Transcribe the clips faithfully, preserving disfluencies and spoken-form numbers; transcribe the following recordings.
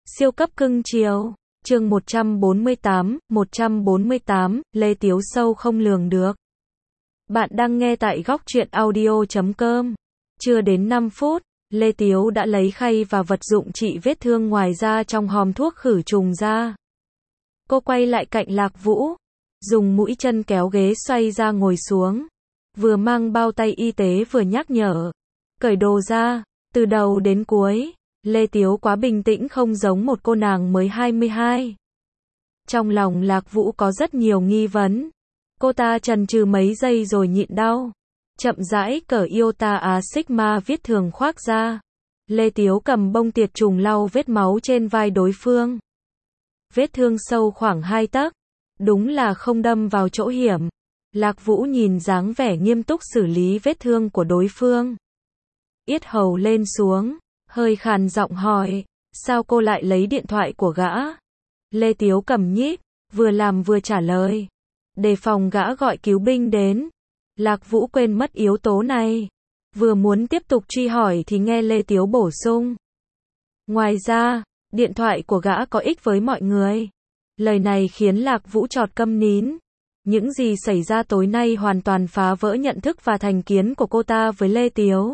Siêu cấp cưng chiều. Chương một trăm bốn mươi tám, một trăm bốn mươi tám, Lê Tiếu sâu không lường được. Bạn đang nghe tại góc truyện audio chấm com. Chưa đến năm phút, Lê Tiếu đã lấy khay và vật dụng trị vết thương ngoài da trong hòm thuốc khử trùng da. Cô quay lại cạnh Lạc Vũ, dùng mũi chân kéo ghế xoay ra ngồi xuống. Vừa mang bao tay y tế vừa nhắc nhở. Cởi đồ ra, từ đầu đến cuối. Lê Tiếu quá bình tĩnh, không giống một cô nàng mới hai mươi hai. Trong lòng Lạc Vũ có rất nhiều nghi vấn. Cô ta chần chừ mấy giây rồi nhịn đau. Chậm rãi cởi Iota A Sigma viết thường khoác ra. Lê Tiếu cầm bông tiệt trùng lau vết máu trên vai đối phương. Vết thương sâu khoảng hai tấc. Đúng là không đâm vào chỗ hiểm. Lạc Vũ nhìn dáng vẻ nghiêm túc xử lý vết thương của đối phương. Yết hầu lên xuống. Hơi khàn giọng hỏi, sao cô lại lấy điện thoại của gã? Lê Tiếu cầm nhíp, vừa làm vừa trả lời. Đề phòng gã gọi cứu binh đến. Lạc Vũ quên mất yếu tố này. Vừa muốn tiếp tục truy hỏi thì nghe Lê Tiếu bổ sung. Ngoài ra, điện thoại của gã có ích với mọi người. Lời này khiến Lạc Vũ chọt câm nín. Những gì xảy ra tối nay hoàn toàn phá vỡ nhận thức và thành kiến của cô ta với Lê Tiếu.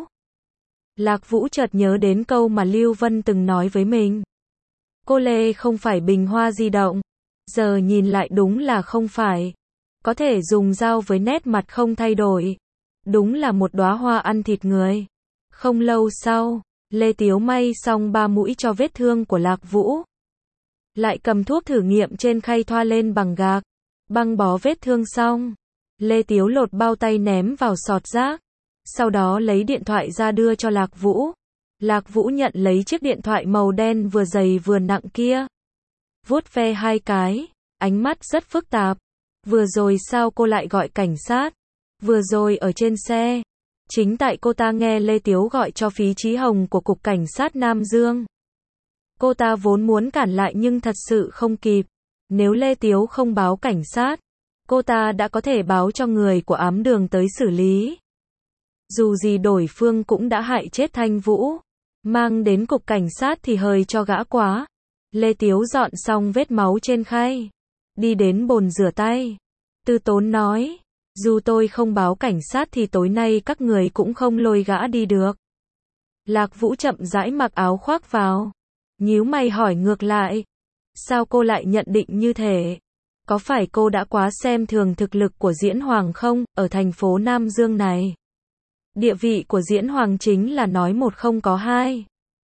Lạc Vũ chợt nhớ đến câu mà Lưu Vân từng nói với mình. Cô Lê không phải bình hoa di động. Giờ nhìn lại đúng là không phải. Có thể dùng dao với nét mặt không thay đổi. Đúng là một đóa hoa ăn thịt người. Không lâu sau, Lê Tiếu may xong ba mũi cho vết thương của Lạc Vũ. Lại cầm thuốc thử nghiệm trên khay thoa lên bằng gạc. Băng bó vết thương xong. Lê Tiếu lột bao tay ném vào sọt rác. Sau đó lấy điện thoại ra đưa cho Lạc Vũ. Lạc Vũ nhận lấy chiếc điện thoại màu đen vừa dày vừa nặng kia. Vuốt ve hai cái, ánh mắt rất phức tạp. Vừa rồi sao cô lại gọi cảnh sát? Vừa rồi ở trên xe. Chính tại cô ta nghe Lê Tiếu gọi cho phí Chí Hồng của Cục Cảnh sát Nam Dương. Cô ta vốn muốn cản lại nhưng thật sự không kịp. Nếu Lê Tiếu không báo cảnh sát, cô ta đã có thể báo cho người của ám đường tới xử lý. Dù gì đối phương cũng đã hại chết Thanh Vũ. Mang đến cục cảnh sát thì hời cho gã quá. Lê Tiếu dọn xong vết máu trên khay. Đi đến bồn rửa tay. Tư Tốn nói. Dù tôi không báo cảnh sát thì tối nay các người cũng không lôi gã đi được. Lạc Vũ chậm rãi mặc áo khoác vào. Nhíu mày hỏi ngược lại. Sao cô lại nhận định như thế? Có phải cô đã quá xem thường thực lực của Diễn Hoàng không, ở thành phố Nam Dương này? Địa vị của Diễn Hoàng chính là nói một không có hai.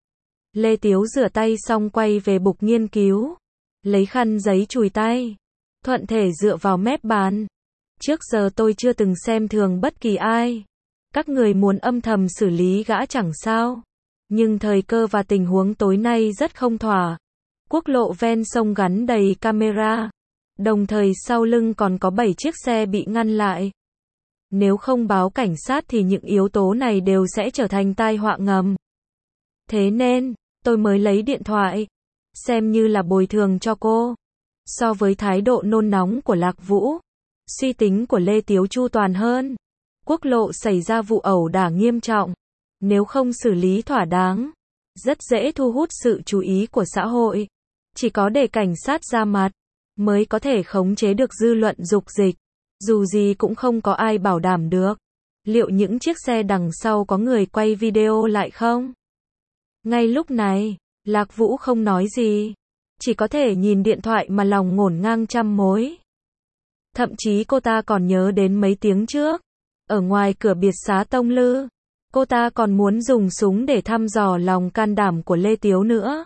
Lê Tiếu rửa tay xong quay về bục nghiên cứu. Lấy khăn giấy chùi tay. Thuận thể dựa vào mép bàn. Trước giờ tôi chưa từng xem thường bất kỳ ai. Các người muốn âm thầm xử lý gã chẳng sao. Nhưng thời cơ và tình huống tối nay rất không thỏa. Quốc lộ ven sông gắn đầy camera. Đồng thời sau lưng còn có bảy chiếc xe bị ngăn lại. Nếu không báo cảnh sát thì những yếu tố này đều sẽ trở thành tai họa ngầm. Thế nên, tôi mới lấy điện thoại. Xem như là bồi thường cho cô. So với thái độ nôn nóng của Lạc Vũ, suy tính của Lê Tiếu chu toàn hơn. Quốc lộ xảy ra vụ ẩu đả nghiêm trọng. Nếu không xử lý thỏa đáng, rất dễ thu hút sự chú ý của xã hội. Chỉ có để cảnh sát ra mặt, mới có thể khống chế được dư luận dục dịch. Dù gì cũng không có ai bảo đảm được. Liệu những chiếc xe đằng sau có người quay video lại không? Ngay lúc này, Lạc Vũ không nói gì. Chỉ có thể nhìn điện thoại mà lòng ngổn ngang trăm mối. Thậm chí cô ta còn nhớ đến mấy tiếng trước. Ở ngoài cửa biệt xá Tông Lư. Cô ta còn muốn dùng súng để thăm dò lòng can đảm của Lê Tiếu nữa.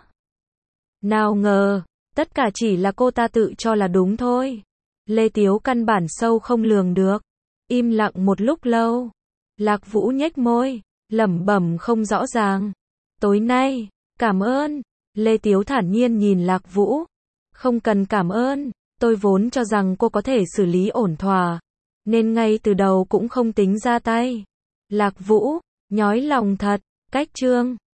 Nào ngờ, tất cả chỉ là cô ta tự cho là đúng thôi. Lê Tiếu căn bản sâu không lường được. Im lặng một lúc lâu. Lạc Vũ nhếch môi, lẩm bẩm không rõ ràng. Tối nay, cảm ơn. Lê Tiếu thản nhiên nhìn Lạc Vũ. Không cần cảm ơn, tôi vốn cho rằng cô có thể xử lý ổn thỏa. Nên ngay từ đầu cũng không tính ra tay. Lạc Vũ, nhói lòng thật, cách chương.